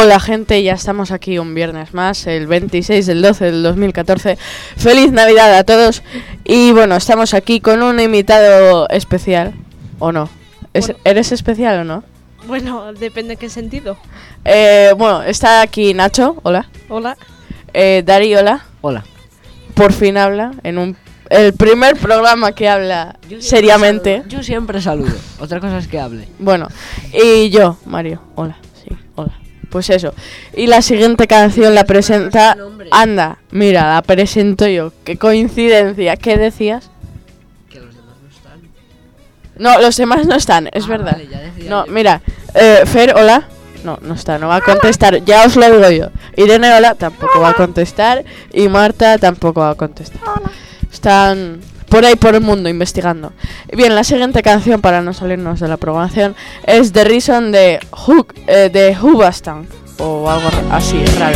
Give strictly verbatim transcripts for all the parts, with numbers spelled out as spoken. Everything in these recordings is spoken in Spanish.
Hola gente, ya estamos aquí un viernes más, el veintiséis del doce del dos mil catorce. Feliz Navidad a todos. Y bueno, estamos aquí con un invitado especial, ¿o no? ¿Es, Bueno. ¿Eres especial o no? Bueno, depende de qué sentido. Eh, bueno, está aquí Nacho, hola. Hola. Eh, Dari, hola. Hola. Por fin habla en un el primer programa que habla Yo seriamente. Saludo. Yo siempre saludo. Otra cosa es que hable. Bueno, y yo, Mario, hola. Sí, hola. Pues eso. Y la siguiente canción la presenta... Anda, mira, la presento yo. Qué coincidencia. ¿Qué decías? Que los demás no están. No, los demás no están, es Ah, verdad. vale, ya decía No, yo. mira, eh, Fer, hola. No, no está, no va a contestar. Ya os lo digo yo. Irene, hola, tampoco va a contestar. Y Marta tampoco va a contestar. Están por ahí por el mundo investigando. Bien, la siguiente canción, para no salirnos de la programación, es The Reason de Hook, eh, de Hoobastank, o algo así, raro.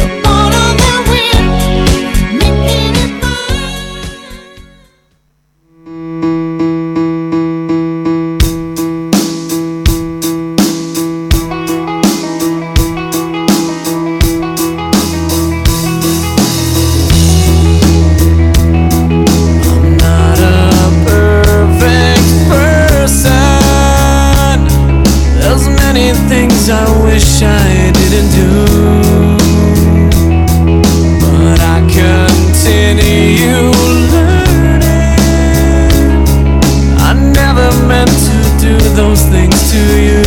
I wish I didn't do, but I continue learning. I never meant to do those things to you,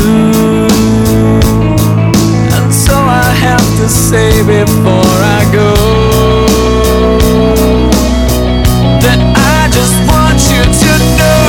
and so I have to say before I go that I just want you to know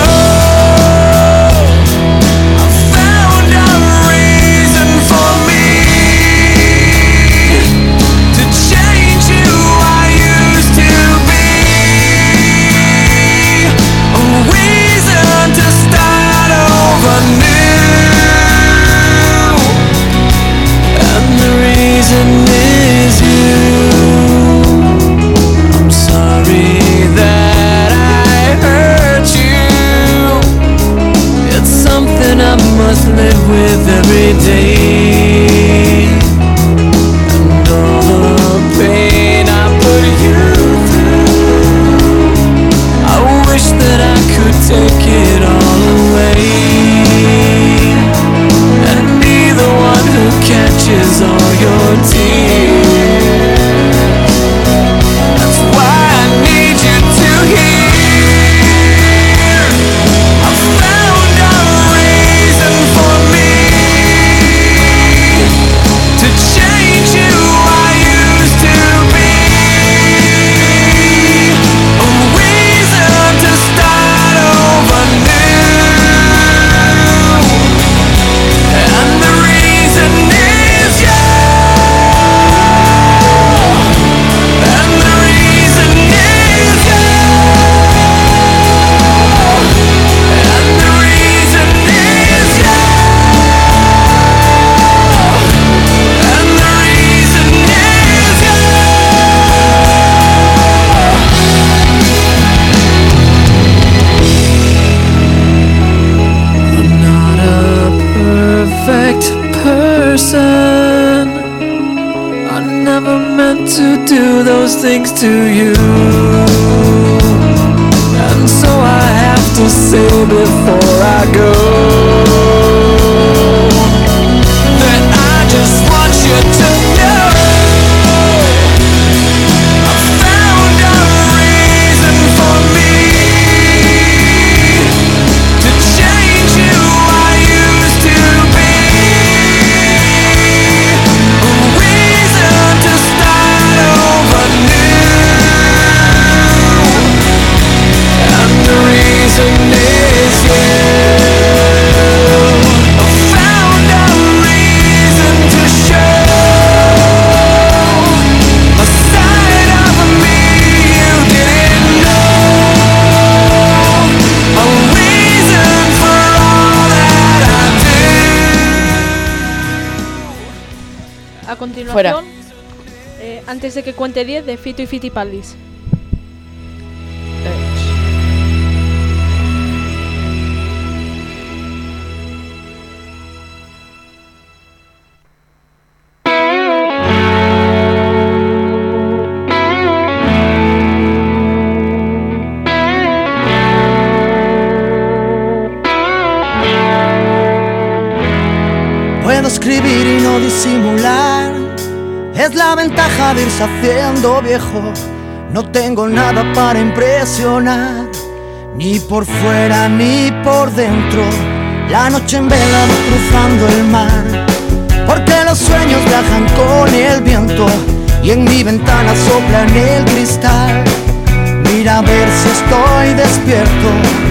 is you. I'm sorry that I hurt you. It's something I must live with every day, and all the pain I put you through, I wish that I could take it all away and be the one who catches all your tears. That's why I need you to hear. I found a reason for me to change who I used to be. A reason to start over new, and the reason is you. Person, I never meant to do those things to you, and so I have to say before I go that I just want you to know I found a reason for me to change who I used to be. A continuación, Fuera. eh, antes de que cuente diez, de Fito y Fitipaldis. Eh, escribir y no disimular. Es la ventaja de irse haciendo viejo. No tengo nada para impresionar, ni por fuera ni por dentro. La noche en vela va cruzando el mar, porque los sueños viajan con el viento y en mi ventana sopla en el cristal. Mira a ver si estoy despierto.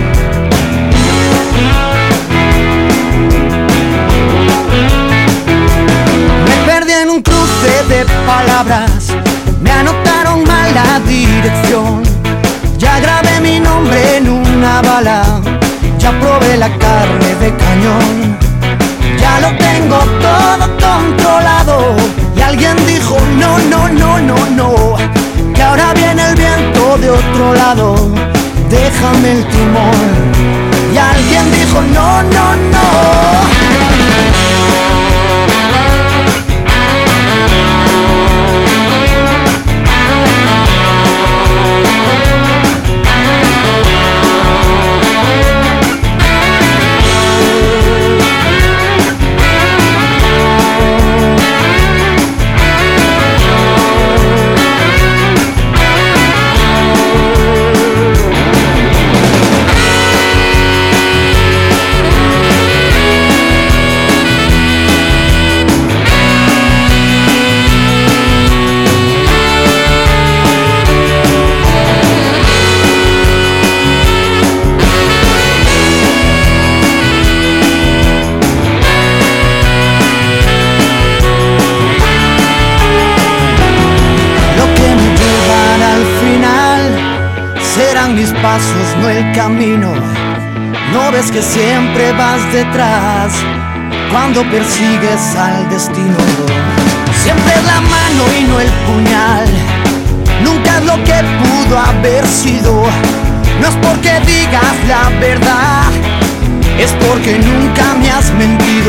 Me perdí en un cruce de palabras, me anotaron mal la dirección. Ya grabé mi nombre en una bala, ya probé la carne de cañón. Ya lo tengo todo controlado y alguien dijo no, no, no, no, no, que ahora viene el viento de otro lado, déjame el timón. Y alguien dijo no, no, no. Mis pasos, no el camino. No ves que siempre vas detrás cuando persigues al destino. Siempre es la mano y no el puñal. Nunca es lo que pudo haber sido. No es porque digas la verdad, es porque nunca me has mentido.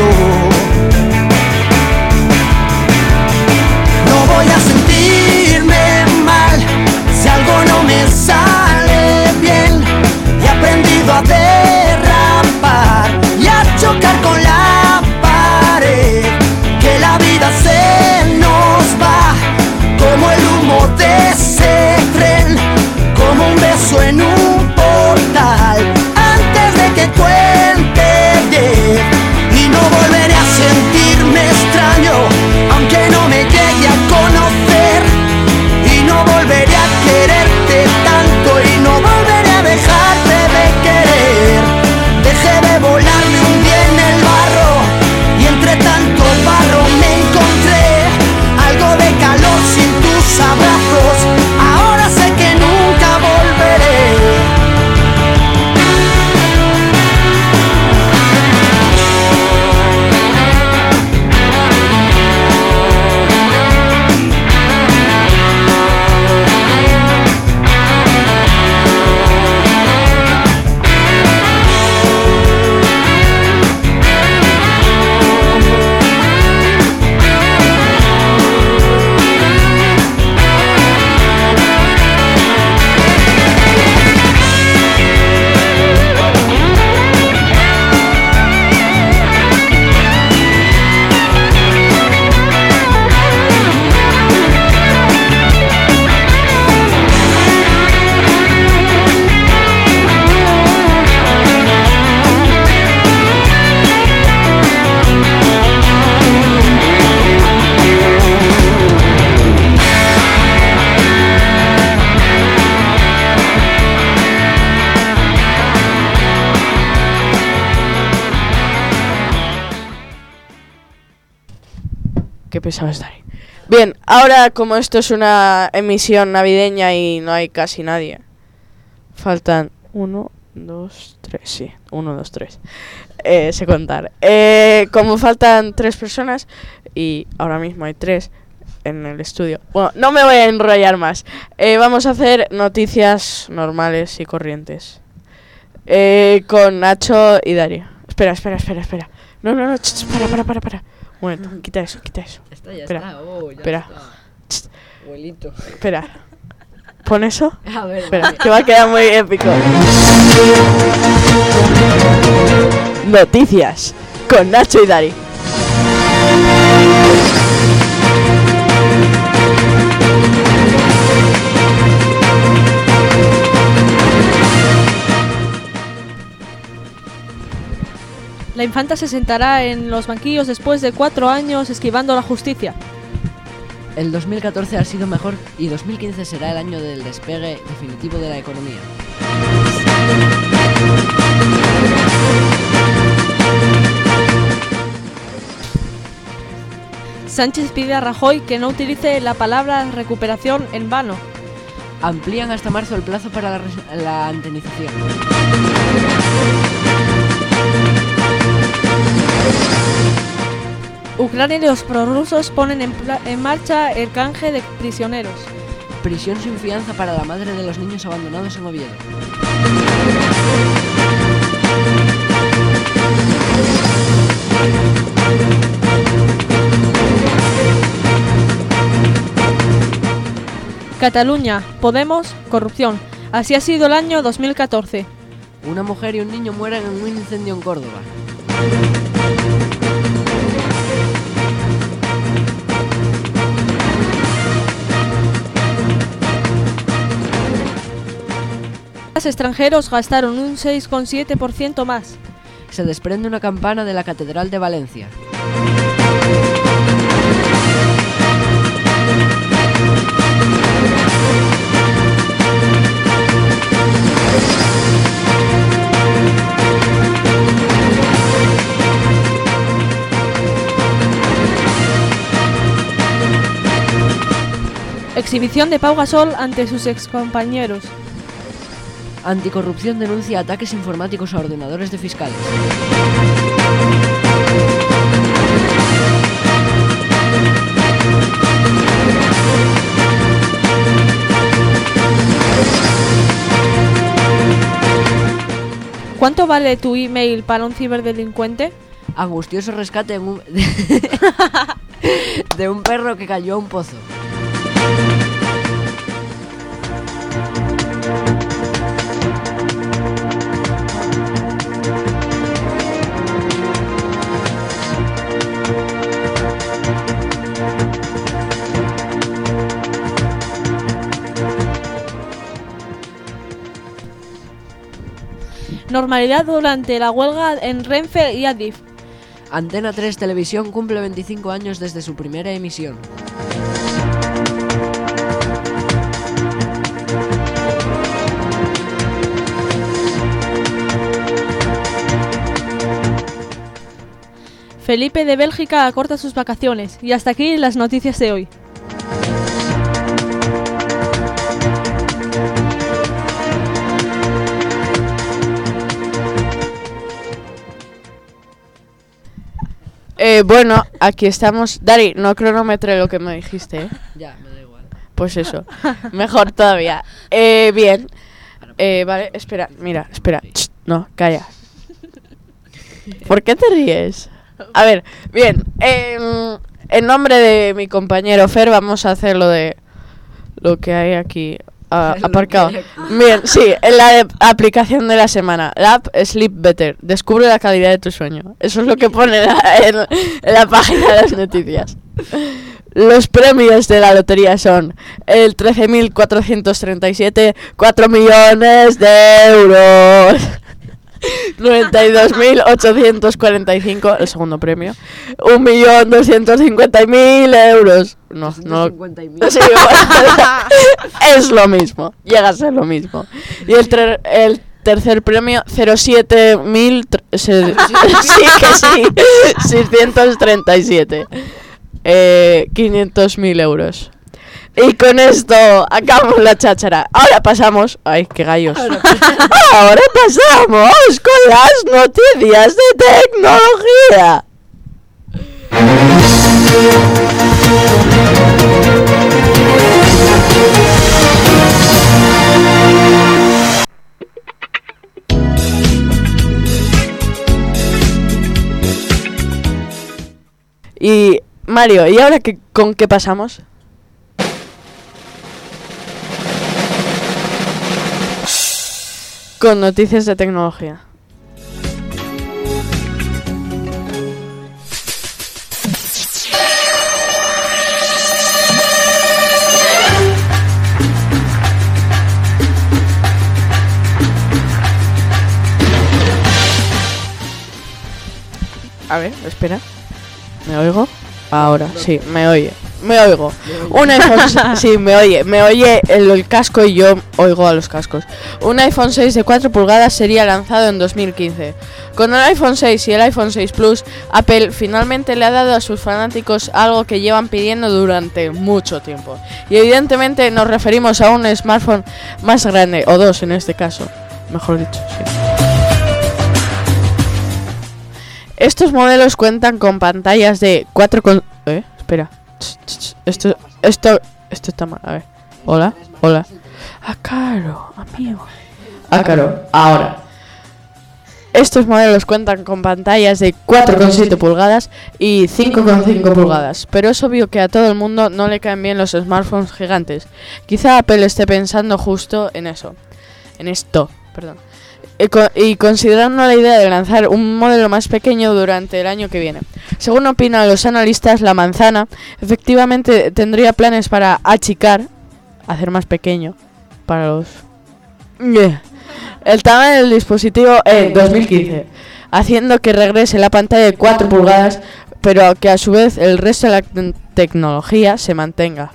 No voy a sentirme mal si algo no me sale bien. He aprendido a derrapar y a chocar con la pared, que la vida se nos va como el humo de ese tren, como un beso en un portal antes de que cuente diez. Y no volveré a sentirme extraño aunque no me llegue a conocer, y no volveré a quererte tanto y no volveré a dejarte de querer. Dejé de volar, me hundí en el barro y entre tanto barro me encontré algo de calor sin tus abrazos. Ahora sé que nunca volveré. Qué pesado estar ahí. Bien, ahora como esto es una emisión navideña y no hay casi nadie, faltan uno, dos, tres, sí, uno, dos, tres. Eh, sé contar. Eh, como faltan tres personas y ahora mismo hay tres en el estudio. Bueno, no me voy a enrollar más. Eh, vamos a hacer noticias normales y corrientes. Eh, con Nacho y Dario. Espera, espera, espera, espera. No, no, no, ch, ch, para, para, para, para. Un momento, quita eso, quita eso. Ya está, ya Espera, está. Oh, ya espera. está. Ch, Abuelito. espera. Pon eso. A ver, Espera, que va a quedar muy épico. Noticias con Nacho y Dari. La infanta se sentará en los banquillos después de cuatro años esquivando la justicia. El dos mil catorce ha sido mejor y dos mil quince será el año del despegue definitivo de la economía. Sánchez pide a Rajoy que no utilice la palabra recuperación en vano. Amplían hasta marzo el plazo para la, res- la indemnización. Ucrania y los prorrusos ponen en, pla- en marcha el canje de prisioneros. Prisión sin fianza para la madre de los niños abandonados en Oviedo. Cataluña, Podemos, corrupción. Así ha sido el año dos mil catorce. Una mujer y un niño mueren en un incendio en Córdoba. Los extranjeros gastaron un seis coma siete por ciento más. Se desprende una campana de la Catedral de Valencia. Exhibición de Pau Gasol ante sus excompañeros. Anticorrupción denuncia ataques informáticos a ordenadores de fiscales. ¿Cuánto vale tu email para un ciberdelincuente? Angustioso rescate en un de un perro que cayó a un pozo. Normalidad durante la huelga en Renfe y Adif. Antena tres Televisión cumple veinticinco años desde su primera emisión. Felipe de Bélgica acorta sus vacaciones. Y hasta aquí las noticias de hoy. Eh, bueno, aquí estamos. Dari, no cronometré lo que me dijiste, ¿eh? Ya, me da igual. Pues eso, mejor todavía. Eh, bien. Eh, vale, espera, mira, espera. Ch, no, calla. ¿Por qué te ríes? A ver, bien. Eh, en nombre de mi compañero Fer vamos a hacer lo de lo que hay aquí uh, aparcado. Bien, sí, en la de aplicación de la semana. La app Sleep Better. Descubre la calidad de tu sueño. Eso es lo que pone en la, en, en la página de las noticias. Los premios de la lotería son el trece mil cuatrocientos treinta y siete, cuatro millones de euros. noventa y dos mil ochocientos cuarenta y cinco, el segundo premio. un millón doscientos cincuenta mil euros. No, no. cincuenta y mil. Sí, bueno, es lo mismo. Llega a ser lo mismo. Y el, ter- el tercer premio, cero siete mil. Se- sí, que sí. seiscientos treinta y siete. Eh, quinientos mil euros. Y con esto acabamos la cháchara. Ahora pasamos. Ay, qué gallos. Ahora pasamos con las noticias de tecnología. Y Mario, ¿y ahora qué, con qué pasamos? Con noticias de tecnología. A ver, espera. ¿Me oigo? Ahora, sí, me oye. Me oigo. Un iPhone... sí, me oye. Me oye el, el casco y yo oigo a los cascos. Un iPhone seis de cuatro pulgadas sería lanzado en dos mil quince. Con el iPhone seis y el iPhone seis Plus, Apple finalmente le ha dado a sus fanáticos algo que llevan pidiendo durante mucho tiempo. Y evidentemente nos referimos a un smartphone más grande, o dos en este caso. Mejor dicho, sí. Estos modelos cuentan con pantallas de cuatro con... ¿Eh? Espera. Esto, esto, esto está mal. A ver. Hola, hola. Ah, claro, amigo. Ah, claro, ahora. Estos modelos cuentan con pantallas de cuatro coma siete pulgadas y cinco coma cinco pulgadas, pero es obvio que a todo el mundo no le caen bien los smartphones gigantes. Quizá Apple esté pensando justo en eso. En esto, perdón. Y considerando la idea de lanzar un modelo más pequeño durante el año que viene. Según opinan los analistas, la manzana efectivamente tendría planes para achicar, hacer más pequeño para los... el tamaño del dispositivo en dos mil quince, haciendo que regrese la pantalla de cuatro pulgadas, pero que a su vez el resto de la te- tecnología se mantenga.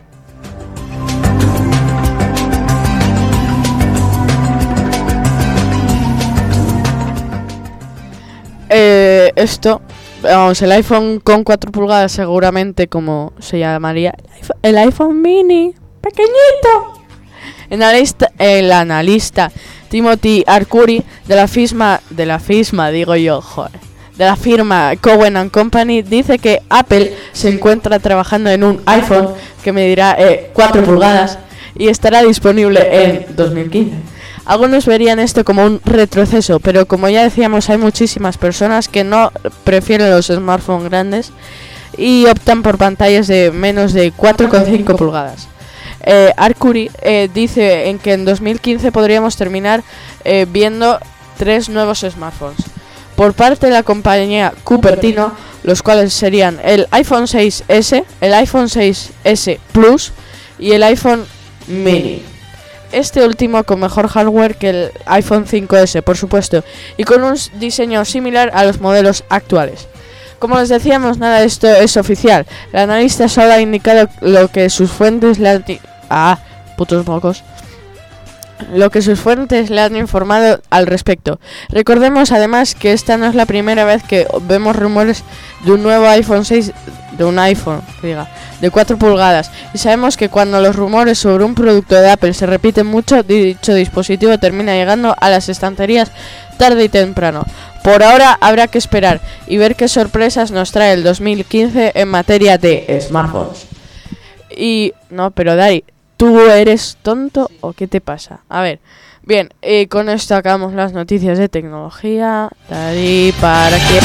Eh, esto, vamos, el iPhone con cuatro pulgadas seguramente, como se llamaría, el iPhone, el iPhone mini, pequeñito. El analista, el analista Timothy Arcuri de la firma, de la firma, digo yo, joder, de la firma Cowen and Company, dice que Apple se encuentra trabajando en un iPhone que medirá eh, cuatro pulgadas y estará disponible en dos mil quince. Algunos verían esto como un retroceso, pero como ya decíamos, hay muchísimas personas que no prefieren los smartphones grandes y optan por pantallas de menos de cuatro coma cinco pulgadas. Eh, Arcuri eh, dice en que en dos mil quince podríamos terminar eh, viendo tres nuevos smartphones por parte de la compañía Cupertino, los cuales serían el iPhone seis ese, el iPhone seis ese Plus y el iPhone Mini. Este último con mejor hardware que el iPhone cinco ese, por supuesto, y con un diseño similar a los modelos actuales. Como les decíamos, nada de esto es oficial. El analista solo ha indicado lo que sus fuentes le han... Ah, putos mocos. Lo que sus fuentes le han informado al respecto. Recordemos además que esta no es la primera vez que vemos rumores de un nuevo iPhone seis, de un iPhone, que diga, de cuatro pulgadas. Y sabemos que cuando los rumores sobre un producto de Apple se repiten mucho, dicho dispositivo termina llegando a las estanterías tarde y temprano. Por ahora habrá que esperar y ver qué sorpresas nos trae el dos mil quince en materia de smartphones. Y no, pero Dari, ¿tú eres tonto o qué te pasa? A ver, bien, y con esto acabamos las noticias de tecnología. Dari, para que...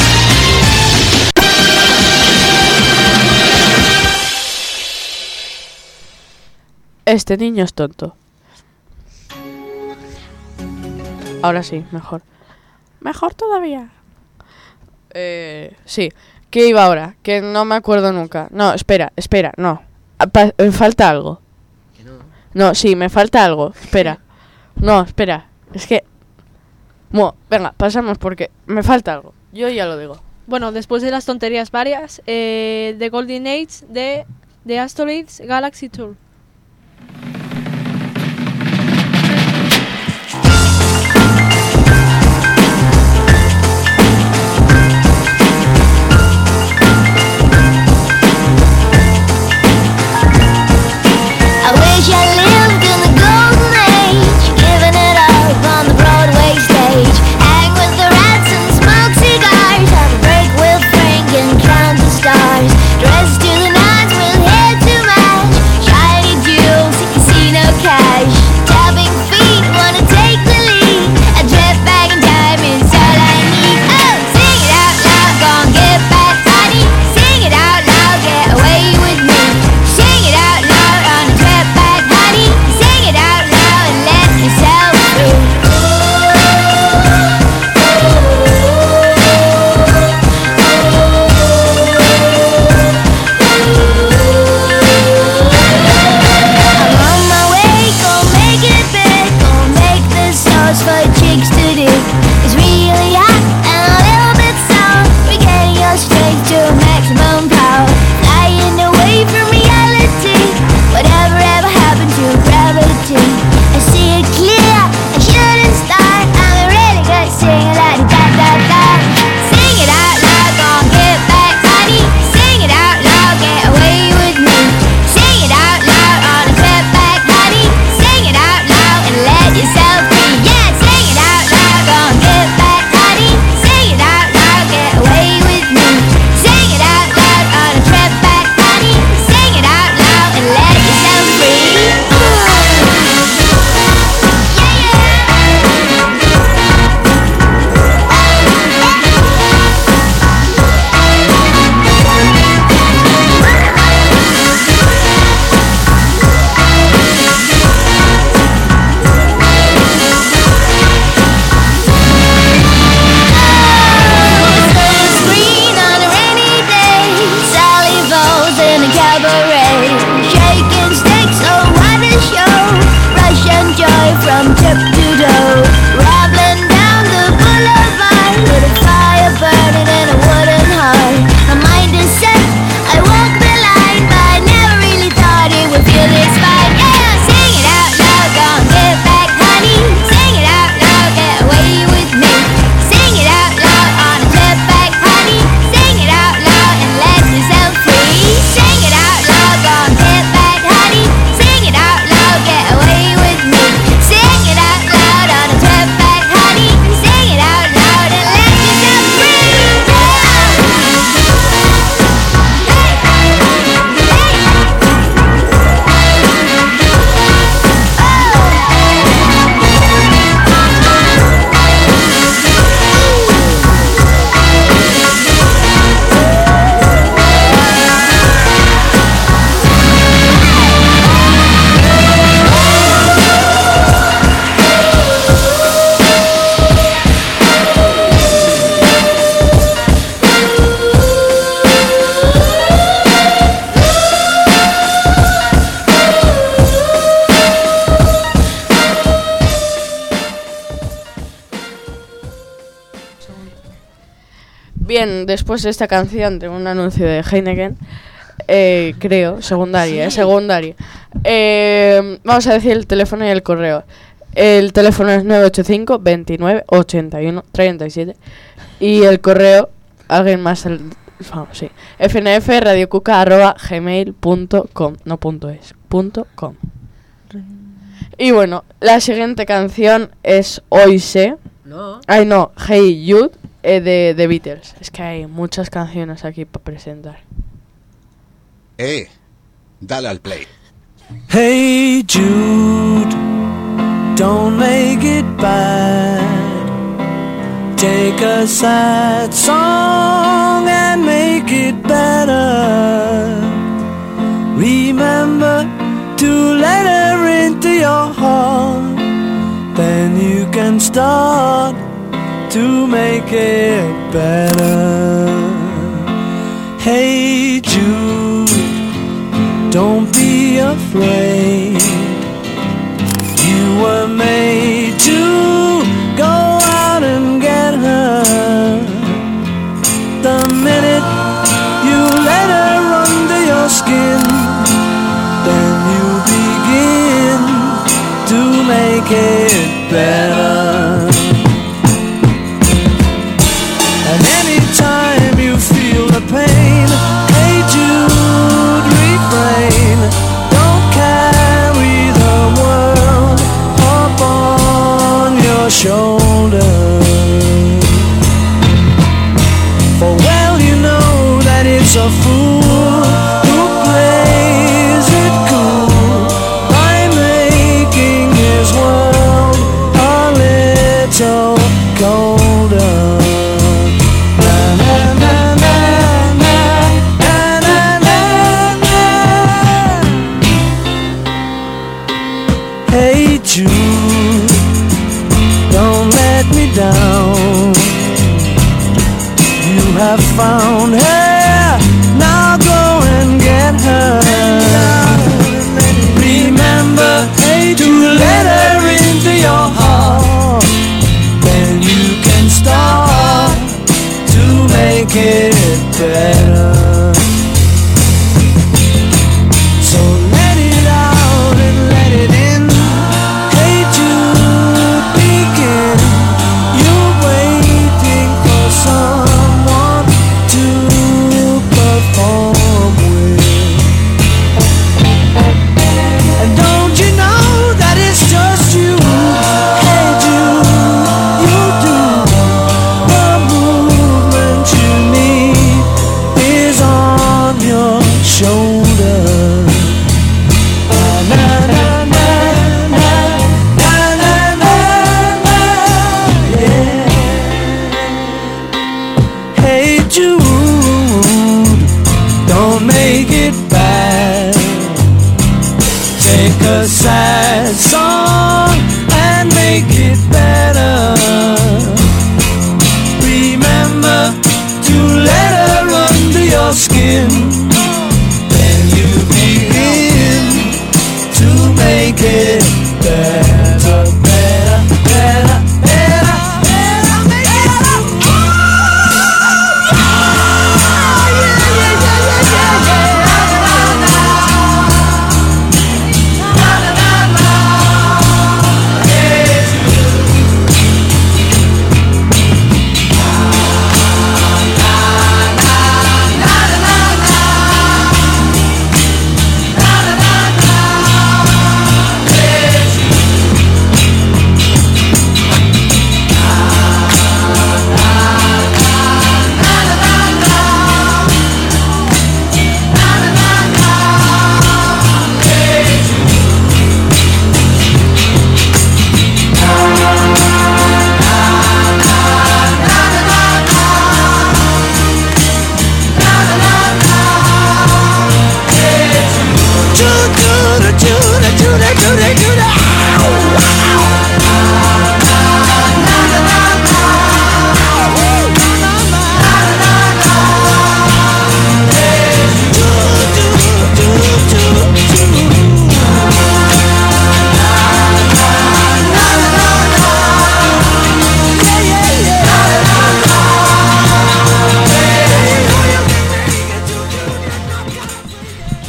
Este niño es tonto. Ahora sí, mejor. Mejor todavía. Eh, sí. ¿Qué iba ahora? Que no me acuerdo nunca. No, espera, espera, no. Pa- me falta algo. Que no. No, sí, me falta algo. Espera. No, espera. Es que... Bueno, venga, pasamos porque me falta algo. Yo ya lo digo. Bueno, después de las tonterías varias, eh, The Golden Age de The Asteroids Galaxy Tour. I wish I lived in the golden age, giving it up on the Broadway stage. Hang with the rats and smoke cigars, have a break with Frank and count the stars. Dressed to the nines with hair to match, shiny Bien, después de esta canción de un anuncio de Heineken, eh, creo, secundaria, eh, secundaria. Eh, vamos a decir el teléfono y el correo. El teléfono es nueve ocho cinco, veintinueve, ochenta y uno, treinta y siete. Y el correo, alguien más, el, vamos, sí, fnfradiocuca arroba gmail punto com, no punto es, punto com. Y bueno, la siguiente canción es Hoy sé. No. Ay, no, Hey Jude, eh, de The Beatles. Es que hay muchas canciones aquí para presentar. Eh, dale al play. Hey Jude, don't make it bad. Take a sad song and make it better. Remember to let her into your heart. Then you can start to make it better. Hey Jude, don't be afraid. You were made to go out and get her. The minute you let her under your skin, then you begin to make it better. And anytime you feel the pain, hey Jude, refrain. Don't carry the world up on your shoulder. For well you know that it's a fool who plays it cool by making his world a little colder. Hey Jude, don't let me down. You have found her, now go and get her. Remember, hey, to let her into your heart. Then you can start to make it better. So let it out and let it in. Hey Jude, begin. You're waiting for someone to perform with. And don't you know that it's just you? Hey Jude, you do. The movement you need is on your shoulder. Na, na, na, na, na, na, na, na, yeah. Hey Jude, don't make it bad. Take a sad song and make it better. Remember to let her under your skin. Then you begin to make it better, better, better, better, better, make it better. Yeah, yeah, yeah, yeah, yeah, yeah. Na, na, na, na. Hey,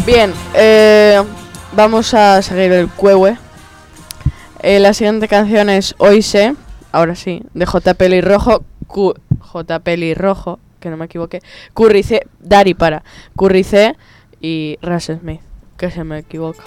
Bien, eh, vamos a seguir el cuehue. Eh, la siguiente canción es Hoy sé, ahora sí, de J. Pelirrojo, Q, J. Pelirrojo, que no me equivoqué, Currice, Dari para, Currice y Ras Smith, que se me equivoca.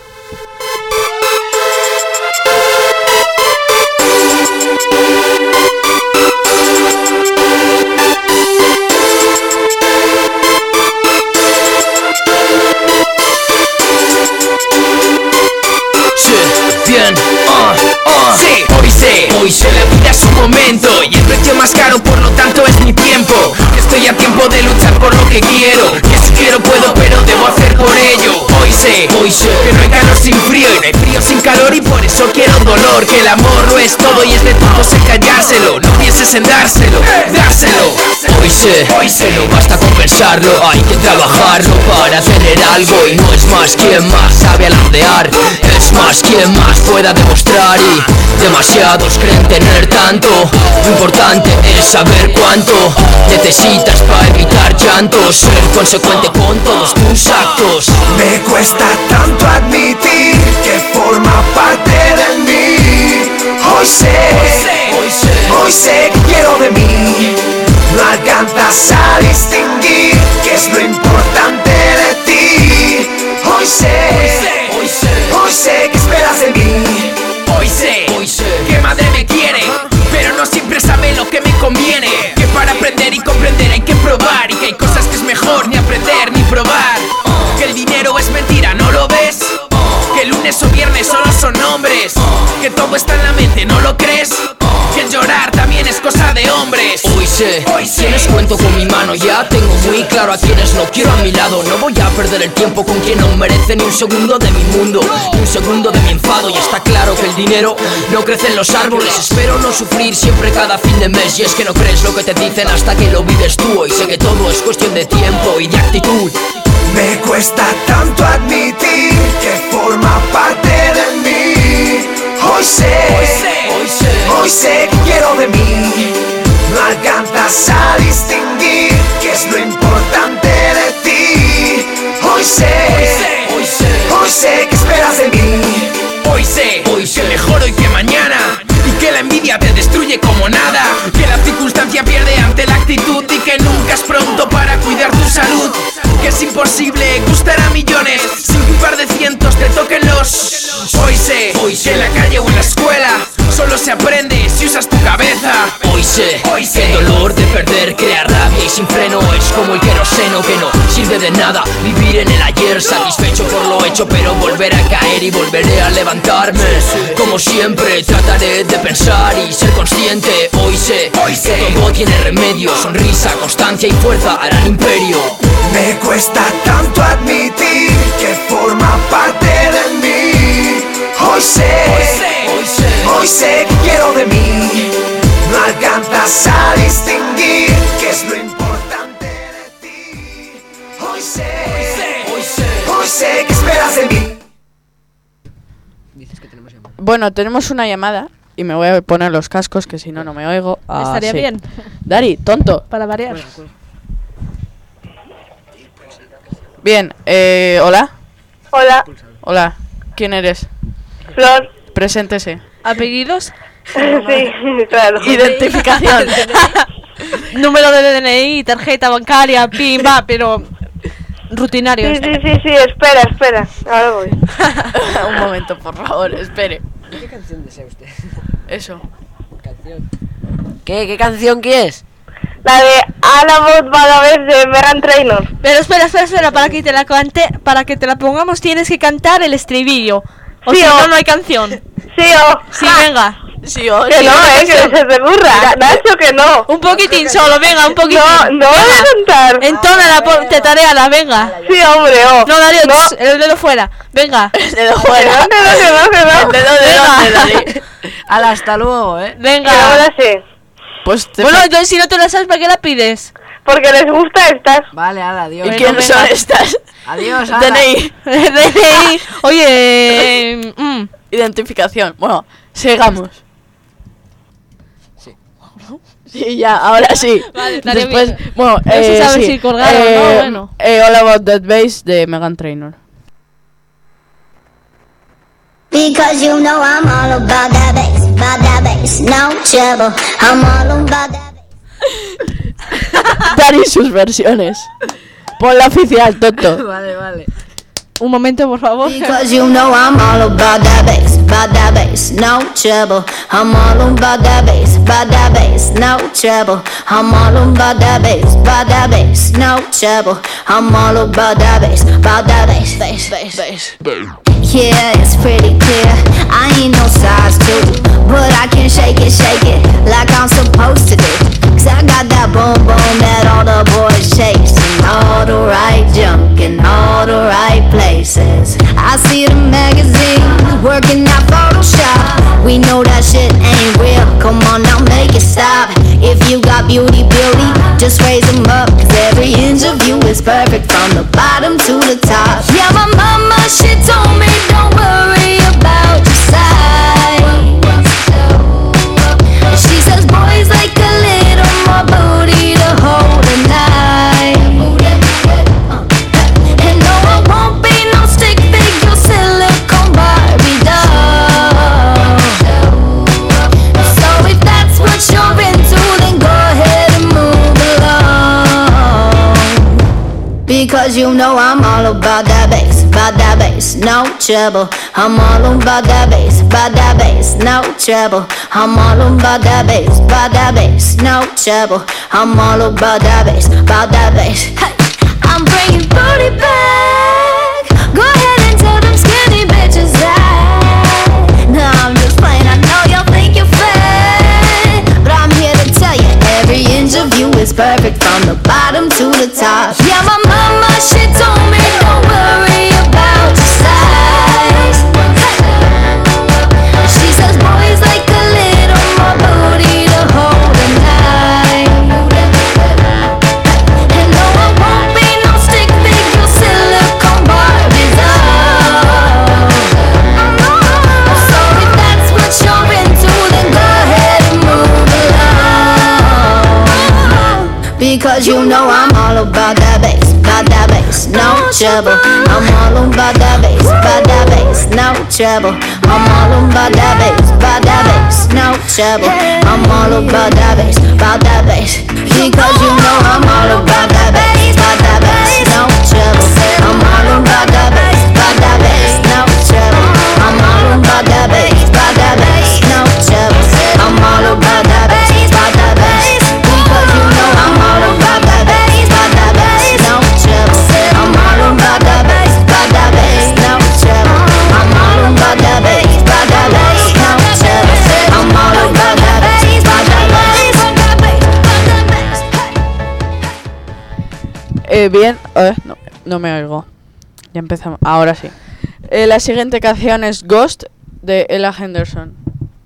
Bien, uh, uh. Sí, hoy sé, hoy sé, la vida es un momento y el precio más caro por lo tanto es mi tiempo. Estoy a tiempo de luchar por lo que quiero, que si quiero puedo pero debo hacer por ello. Hoy sé, hoy sé, que no hay calor sin frío y no hay frío sin calor y por eso quiero dolor. Que el amor lo es todo y es de todo sé callárselo, no pienses en dárselo, dárselo. Hoy sé, hoy sé, no basta con pensarlo, hay que trabajarlo para tener algo y no es más quien más sabe alardear, es más quien más pueda demostrar y demasiados creen tener tanto. Lo importante es saber cuánto necesitas para evitar llantos, ser consecuente con todos tus actos. Me cuesta tanto admitir que forma parte de mí. Hoy sé, hoy sé, hoy sé que quiero de mí. No alcanzas a distinguir qué es lo importante de ti. Hoy sé, hoy sé, hoy sé que esperas de mí. Hoy sé, hoy sé que madre me quiere, pero no siempre sabe lo que me conviene. Que para aprender y comprender hay que probar y que hay cosas que es mejor ni aprender ni probar. Que el dinero es mentira, ¿no lo ves? Que lunes o viernes solo son nombres. Que todo está en la mente, ¿no lo crees? Que el llorar también es cosa de hombres. Hoy sé, Hoy sé. tienes cuento con mi mano, ya tengo muy claro a quienes no quiero a mi lado. No voy a perder el tiempo con quien no merece ni un segundo de mi mundo, ni un segundo de mi enfado. Y está claro que el dinero no crece en los árboles. Espero no sufrir siempre cada fin de mes. Y es que no crees lo que te dicen hasta que lo vives tú. Hoy sé que todo es cuestión de tiempo y de actitud. Me cuesta tanto admitir que forma parte de mí. Hoy sé, Hoy sé, hoy sé, hoy sé que quiero de mí. No alcanzas a distinguir qué es lo importante de ti. Hoy sé, hoy sé, hoy sé que esperas de mí. hoy sé, hoy sé mejor hoy que mañana. Y que la envidia te destruye como nada. Que la circunstancia pierde ante la actitud. Y que nunca es pronto para cuidar tu salud. Que es imposible gustar a millones sin que un par de cientos te toquen los. Hoy sé, hoy sé, que en la calle o en la escuela solo se aprende si usas tu cabeza. Hoy sé, Hoy sé. que el dolor de perder crea rabia y sin freno es como el queroseno que no sirve de nada. Vivir en el ayer satisfecho por lo hecho, pero volver a caer y volveré a levantarme. Como siempre trataré de pensar y ser consciente. Hoy sé, Hoy sé. que todo tiene remedio. Sonrisa, constancia y fuerza harán imperio. Me cuesta tanto admitir que forma parte de mí. Hoy sé, Hoy sé, hoy sé que quiero de mí. No alcanzas a distinguir qué es lo importante de ti. Hoy sé, hoy sé. hoy sé que esperas de mí. Dices que tenemos llamada. Bueno, tenemos una llamada y me voy a poner los cascos que si no, no me oigo. Ah, Estaría sí. bien, Dari, tonto. para variar. Bien, eh, hola. Hola, Hola, ¿quién eres? Flor. Preséntese. ¿Apellidos? Sí, claro. Identificación. Número de D N I, tarjeta bancaria, pin, va, pero rutinario. Sí, sí, sí, sí, espera, espera. Ahora voy. Un momento, por favor, espere. ¿Qué canción desea usted? Eso. ¿Canción? ¿Qué? ¿Qué canción quieres? La de Alabot Badabes de Megan Trainor. Pero espera, espera, espera, para que te la cante, para que te la pongamos tienes que cantar el estribillo. O Sí, si o- no, no hay canción. Sí o... Sí, Ja. venga. Sí, o Que sí, no, una eh, que canción. se te ocurra. Nacho, que no. Un poquitín solo, venga, un poquitín. No, no voy a cantar. Entónala, pon- te tareala, venga. Sí, hombre, oh. No, Darío, No. tss, el dedo fuera. Venga. El dedo Que fuera. no, que no, que no, que no. ¿El dedo de Venga. dónde, Dari? Hala, hasta luego, eh. Que no Venga. la sé. Pues te Bueno, entonces si no te la sabes, ¿para qué la pides? Porque les gusta estas. Vale, hala, adiós. ¿Y Bueno, quiénes venga. son estas? Adiós, hala. D N I. D N I. Oye, mm, Identificación. Bueno, sigamos. Sí. Sí, ya, ahora sí. Vale, estaría Después, bien. bueno, No se eh, sabe sí. si colgar o no, Eh, bueno. eh, All About That Bass de Megan Trainor. Because you know I'm all about that bass, about that bass, no trouble. I'm all about that bass. Dar y sus versiones. Pon la oficial, tonto. Vale, vale. Un momento, por favor. Because you know I'm all about that bass, about that bass, no trouble. I'm all about that bass, about that bass, no trouble. I'm all about that bass, about that bass, no trouble. I'm all about that bass, about that bass, bass, bass, bass. Yeah, it's pretty clear. I ain't no size two, but I can shake it, shake it like I'm supposed to do. Cause I got that boom boom that all the boys chase, and all the right junk in all the right places. I see the magazines working out Photoshop. We know that shit ain't real. Come on now, make it stop. If you got beauty, beauty, just raise them up. Cause every inch of you is perfect from the bottom to the top. Yeah, my mama, she told me don't worry about your size. She says boys like a little more booty to hold a knife. And no, I won't be no stick figure silicone Barbie doll. So if that's what you're into, then go ahead and move along. Because you know I'm all about that bass, about that bass, no trouble. I'm all about that bass, about that bass, no trouble. I'm all about that bass, about that bass, no trouble. I'm all about that bass, about that bass. Hey, I'm bringing booty back. Go ahead and tell them skinny bitches that. No, I'm just playing, I know y'all think you're fat, but I'm here to tell you every inch of you is perfect from the bottom to the top. Yeah, my mama, she told me don't worry about your size. She says boys like a little more booty to hold a knife. And no, I won't be no stick figure silicone Barbie doll. So if that's what you're into, then go ahead and move along. Because you know I'm all about that bass, about that bass, no trouble. I'm all about that bass, about that bass, no trouble. I'm all about that bass, about that bass, no trouble. I'm all about that bass, about that bass. Because you know I'm all about that bass, about that bass, no trouble. I'm all about that bass, about that bass, no trouble. I'm all about that bass, about that bass, no trouble. I'm all about that bass, about that bass. Because you know I'm all about that bass, about that bass, no trouble. I'm all about that bass, about that bass, no trouble. I'm all about that bass, about that bass, no trouble. I'm all about that bass, about that bass, about that bass. Eh, bien, eh, no, no me oigo. Ya empezamos. Ahora sí. Eh, la siguiente canción es Ghost de Ella Henderson.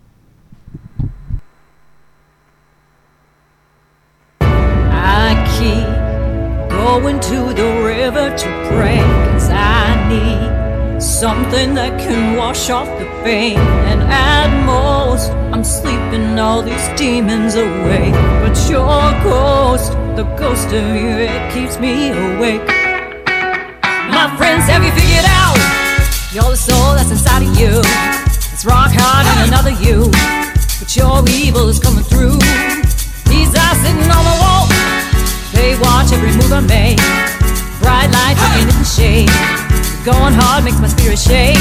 I keep going to the river to pray, 'cause I need something that can wash off the pain. And at most, I'm sleeping all these demons away. But your ghost, the ghost of you, it keeps me awake. My friends, have you figured out? You're the soul that's inside of you. It's rock hard in another you, but your evil is coming through. These eyes sitting on the wall, they watch every move I make. Bright lights looking in the shade. Going hard makes my spirit shake.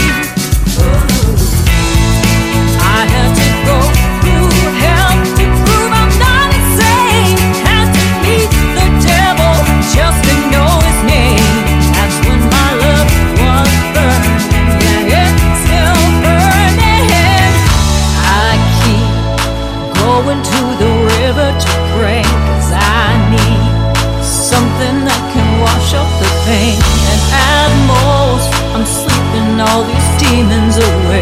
I had to go through hell to prove I'm not insane. Had to meet the devil just to know his name. That's when my love was burning. Yeah, it's still burning. I keep going to the river to pray, 'cause I need something that can wash off the pain. And at most, I'm sleeping all these demons away.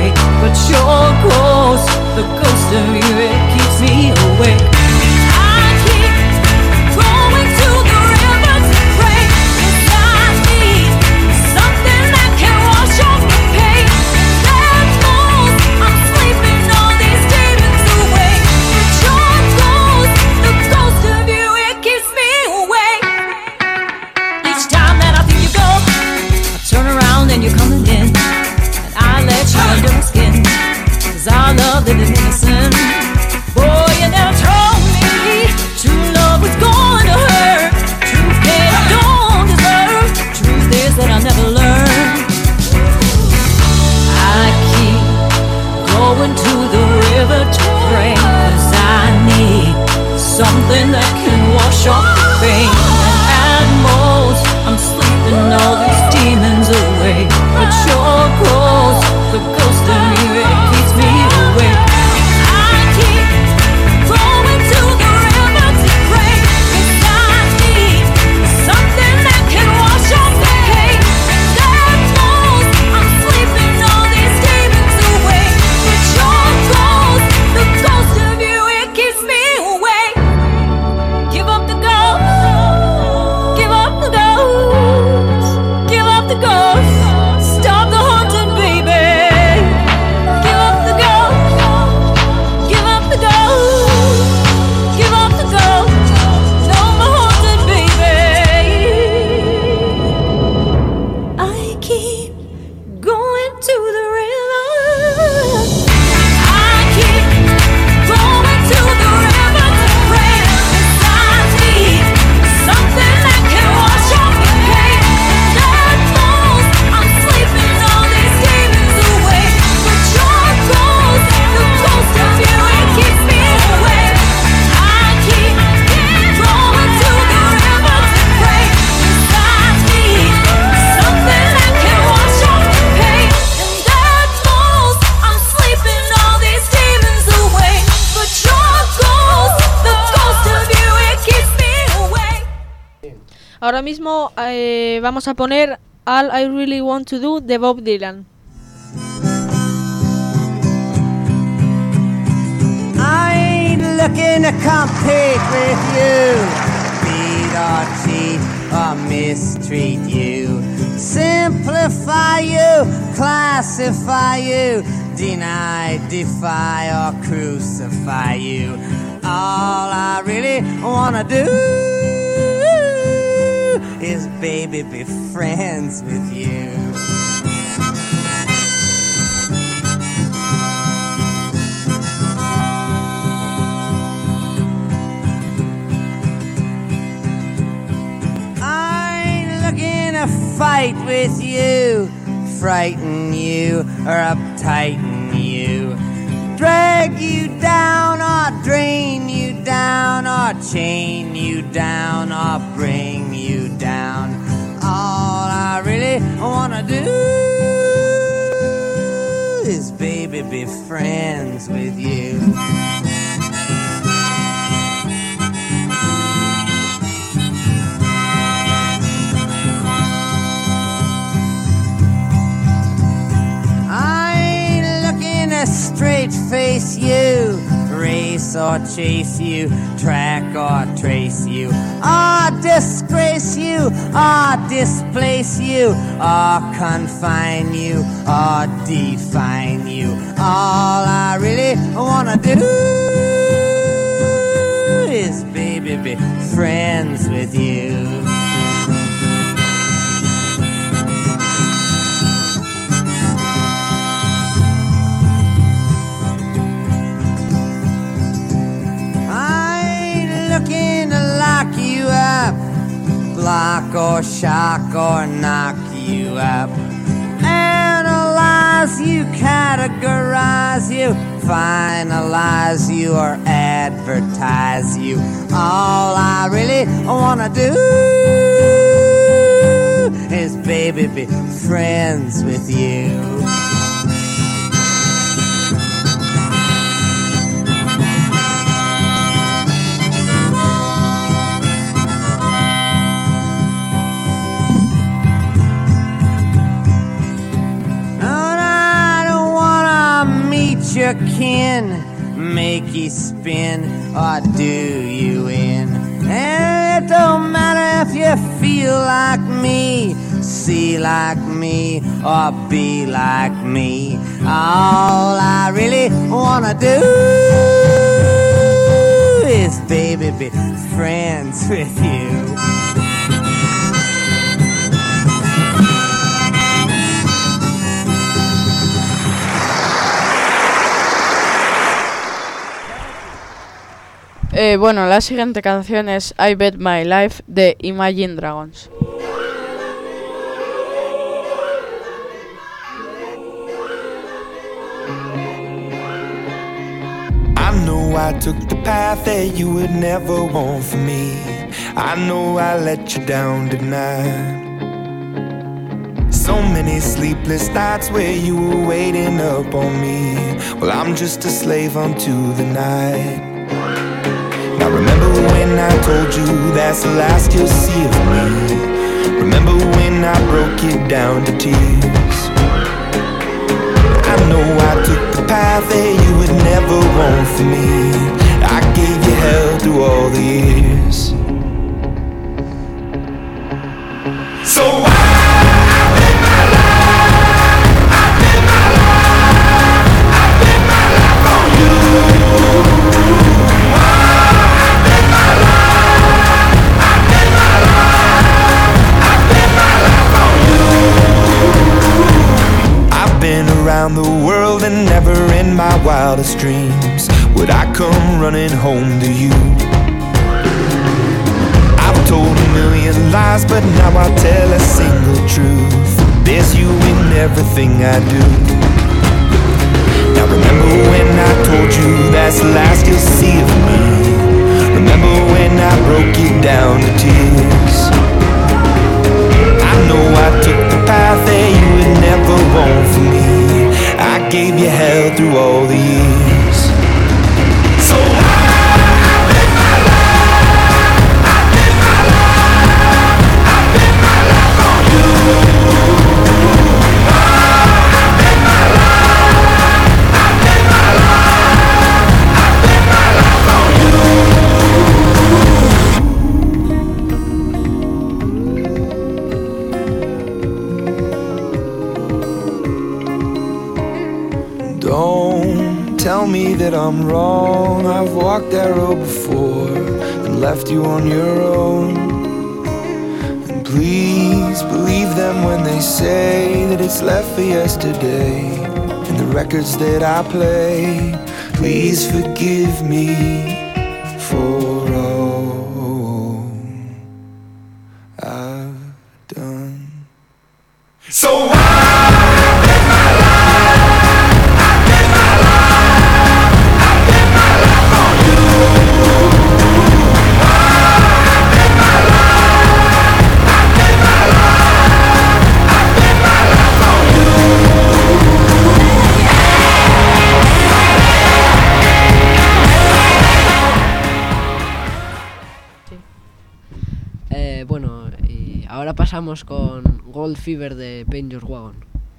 something that can wash off the pain. And at most, I'm sleeping all these demons away. But your ghost, the ghost of you, it keeps me awake. I keep going to the river to pray, 'cause I need something that can wash off the pain. And at most, I'm sleeping all these demons away. But your ghost, the ghost of you, it keeps me awake. Give up the ghost, give up the ghost, give up the ghost, stop the haunting, baby. Give up the ghost, give up the ghost, give up the ghost, no more haunting, baby. I keep going to the river. I keep going to the river to pray, 'cause I need something that can wash off the pain. And at most, I'm sleeping all these demons away. But your ghost, the ghost of you, it keeps me awake. I keep going to the river to pray, 'cause I need something that can wash off the pain. And at most, I'm sleeping all these demons away. But your ghost, the ghost of you, it keeps me awake. Ahora mismo eh, vamos a poner All I Really Want to Do de Bob Dylan. I ain't looking to compete with you, beat or cheat or mistreat you, simplify you, classify you, deny, defy or crucify you. All I really wanna do is, baby, be friends with you. I ain't looking to fight with you, frighten you or uptighten you, drag you down or drain you down or chain you down or bring you down. All I really wanna do is, baby, be friends with you. I ain't looking to straight face you, race or chase you, track or trace you, or disgrace you, or displace you, or confine you, or define you. All I really wanna do is, baby, be friends with you. Looking to lock you up, block or shock or knock you up, analyze you, categorize you, finalize you or advertise you. All I really wanna do is, baby, be friends with you. Your kin, make you spin or do you in. And it don't matter if you feel like me, see like me or be like me. All I really wanna do is, baby, be friends with you. Eh, bueno, la siguiente canción es I Bet My Life de Imagine Dragons. I know know I took the path that you would never want for me. I know I let you down tonight. So many sleepless nights where you were waiting up on me. Well, I'm just a slave unto the night. Now remember when I told you that's the last you'll see of me. Remember when I broke you down to tears. I know I took the path that you would never want for me. I gave you hell through all the years. So why? Around the world and never in my wildest dreams would I come running home to you. I've told a million lies, but now I'll tell a single truth. There's you in everything I do. Now remember when I told you that's the last you'll see of me. Remember when I broke you down to tears. I know I took the path that you would never want for me. I gave you hell through all the years. So I live my life, I live my life, I live my life on you. I live my life, I live my life, I live my life on you. Don't tell me that I'm wrong. I've walked that road before and left you on your own. And please believe them when they say that it's left for yesterday. And the records that I play, please forgive me for all I've done. So I live my life, I live my life, I live my life on you. I live my life, I live my life, I live my life on you. Eh, bueno, y ahora pasamos con Gold Fever de Paint Your Wagon.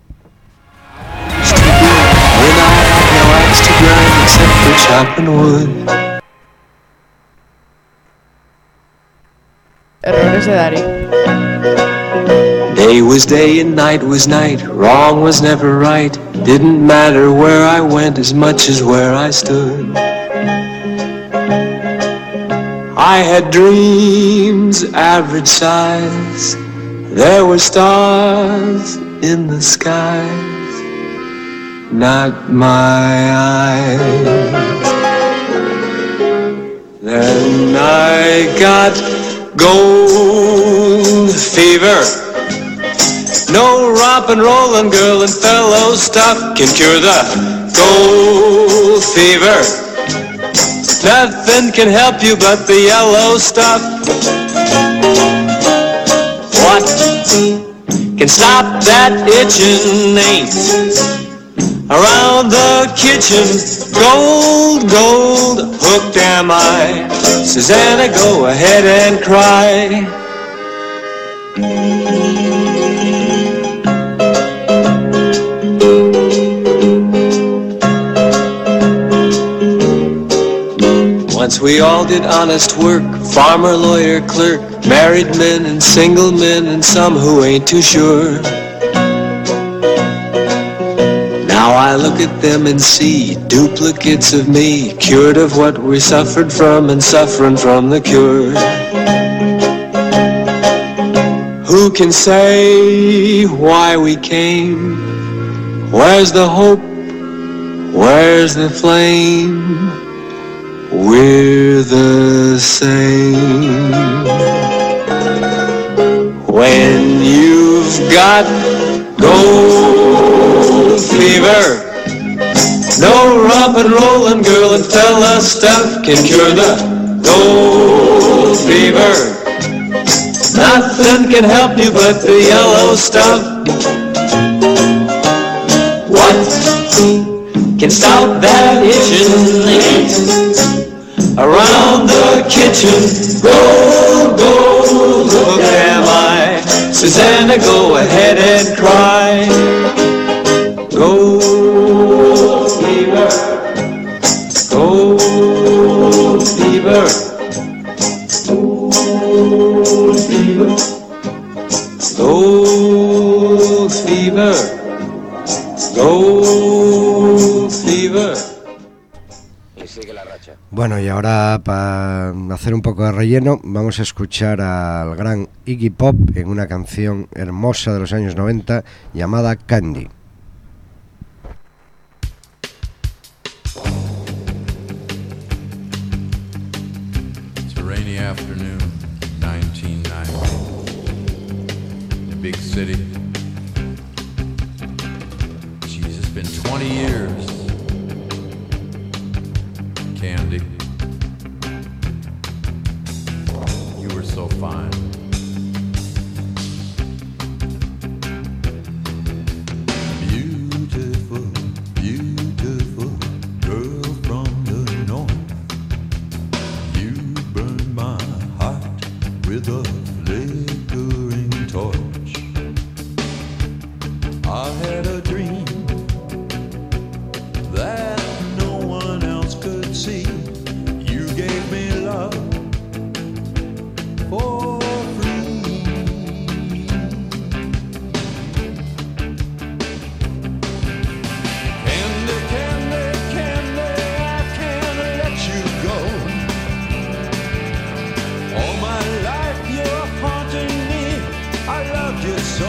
When I have no axe to grind except for chopping wood. Errores de Dari. Day was day and night was night. Wrong was never right. Didn't matter where I went as much as where I stood. I had dreams average size. There were stars in the skies, not my eyes. Then I got gold fever. No rompin', rollin' girl and fellow stuff can cure the gold fever. Nothing can help you but the yellow stuff. What can stop that itching ain't around the kitchen. Gold, gold, hooked am I. Susanna, go ahead and cry. Once we all did honest work, farmer, lawyer, clerk, married men and single men and some who ain't too sure. Now I look at them and see duplicates of me, cured of what we suffered from and suffering from the cure. Who can say why we came? Where's the hope? Where's the flame? We're the same. When you've got gold fever, no rompin', and rollin' girl and fella stuff can cure the gold fever. Nothing can help you but the yellow stuff. What can stop that itching around the kitchen? Go, go, look am I. Susanna, go ahead and cry. Gold fever, gold fever, gold fever, gold fever, gold fever. Bueno, y ahora para hacer un poco de relleno vamos a escuchar al gran Iggy Pop en una canción hermosa de los años noventa llamada Candy. It's a rainy afternoon, nineteen ninety, in a big city. Jeez, it's been twenty years. Candy, you were so fine. Beautiful, beautiful girl from the north. You burned my heart with a flickering torch. I had a dream that no one else could see. You gave me love for free. Candy, candy, candy, I can't let you go. All my life you're haunting me, I love you so.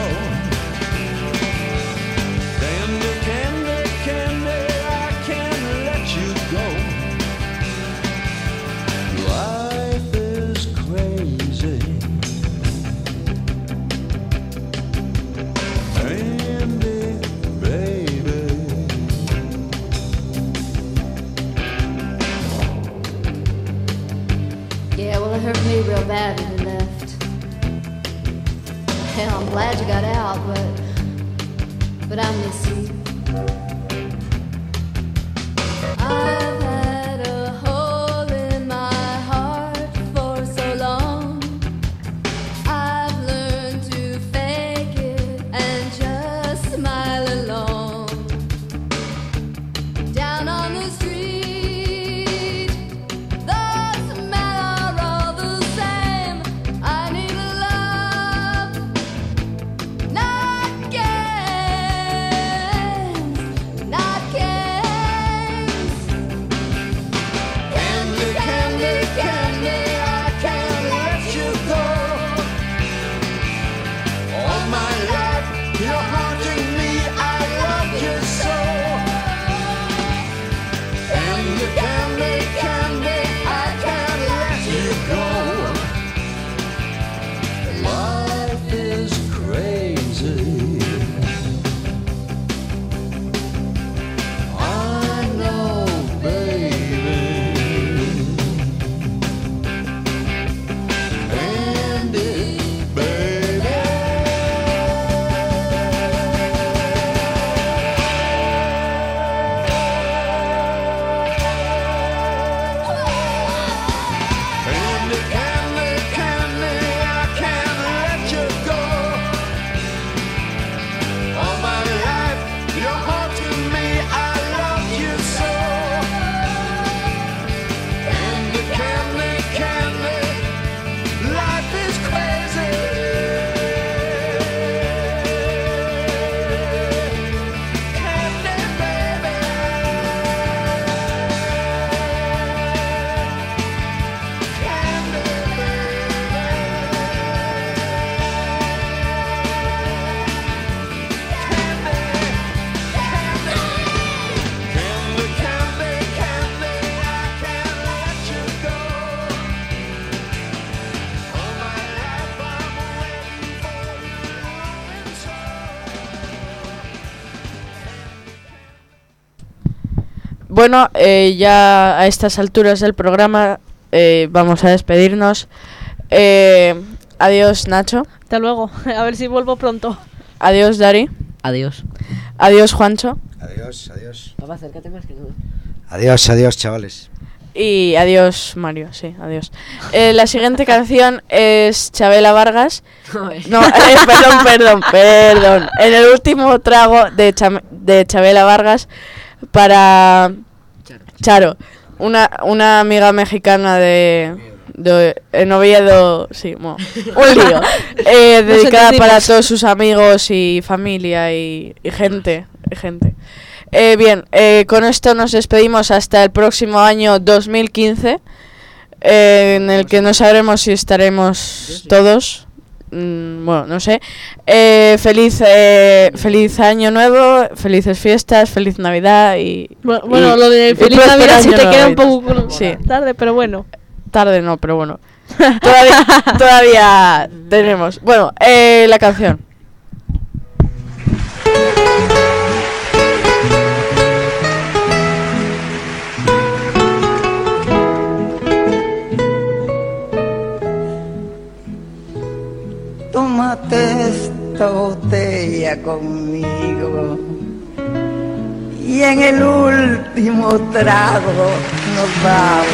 Candy, candy, candy, I can't let you go. Life is crazy. Candy, baby. Yeah, well, it hurt me real bad when you left. Hell, I'm glad you got out, but but I miss you. I've had a hole in my heart for so long. I've learned to fake it and just smile along. Down on the street, the smell are all the same. I need love, not games, not games. bueno, eh, ya a estas alturas del programa eh, vamos a despedirnos. Eh, adiós, Nacho. Hasta luego. A ver si vuelvo pronto. Adiós, Dari. Adiós. Adiós, Juancho. Adiós, adiós. Papá, acércate más que no. Adiós, adiós, chavales. Y adiós, Mario, sí, adiós. Eh, la siguiente canción es Chabela Vargas. No, eh, perdón, perdón, perdón. En el último trago de, Cham- de Chabela Vargas para Charo, una, una amiga mexicana de, de en Oviedo, sí, bueno, un lío. Eh, dedicada para todos sus amigos y familia y, y gente, y gente. Eh, bien, eh, con esto nos despedimos hasta el próximo año dos mil quince, eh, en el que no sabremos si estaremos todos, mm, bueno, no sé. Eh, feliz eh, feliz año nuevo, felices fiestas, feliz Navidad y... Bueno, bueno y, lo de feliz Navidad sí te queda un poco sí. tarde, pero bueno. Tarde no, pero bueno. Todavía, todavía tenemos. Bueno, eh, la canción. Tómate esta botella conmigo y en el último trago nos vamos.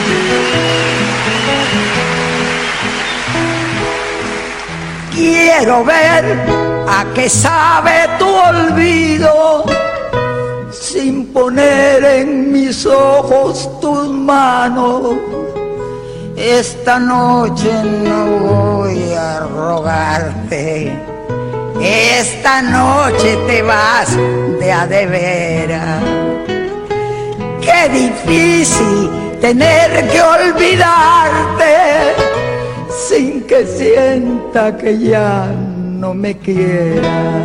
Quiero ver a qué sabe tu olvido sin poner en mis ojos tus manos. Esta noche no voy a rogarte, esta noche te vas de a de veras. Qué difícil tener que olvidarte sin que sienta que ya no me quiera.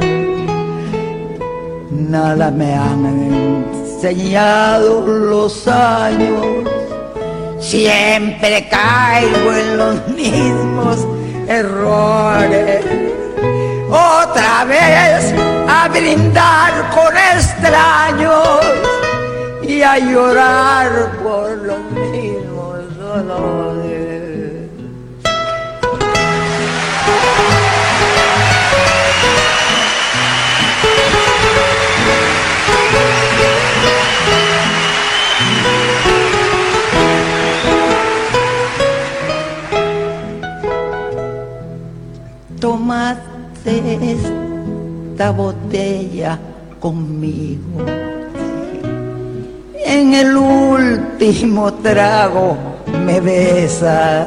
Nada me han enseñado los años, siempre caigo en los mismos errores. Otra vez a brindar con extraños y a llorar por los mismos dolores. Tómate esta botella conmigo, en el último trago me besas.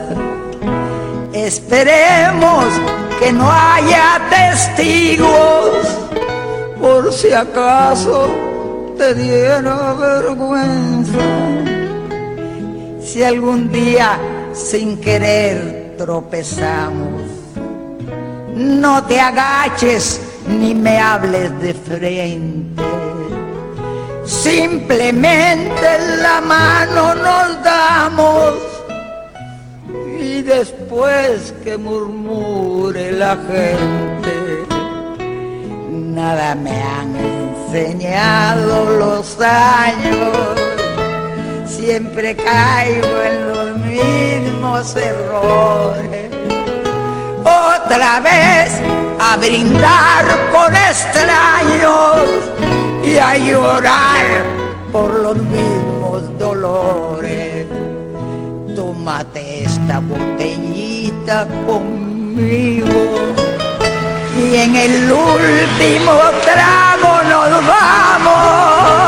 Esperemos que no haya testigos, por si acaso te diera vergüenza. Si algún día sin querer tropezamos, no te agaches ni me hables de frente. Simplemente la mano nos damos y después que murmure la gente. Nada me han enseñado los años, siempre caigo en los mismos errores. Otra vez a brindar con extraños y a llorar por los mismos dolores. Tómate esta botellita conmigo y en el último trago nos vamos.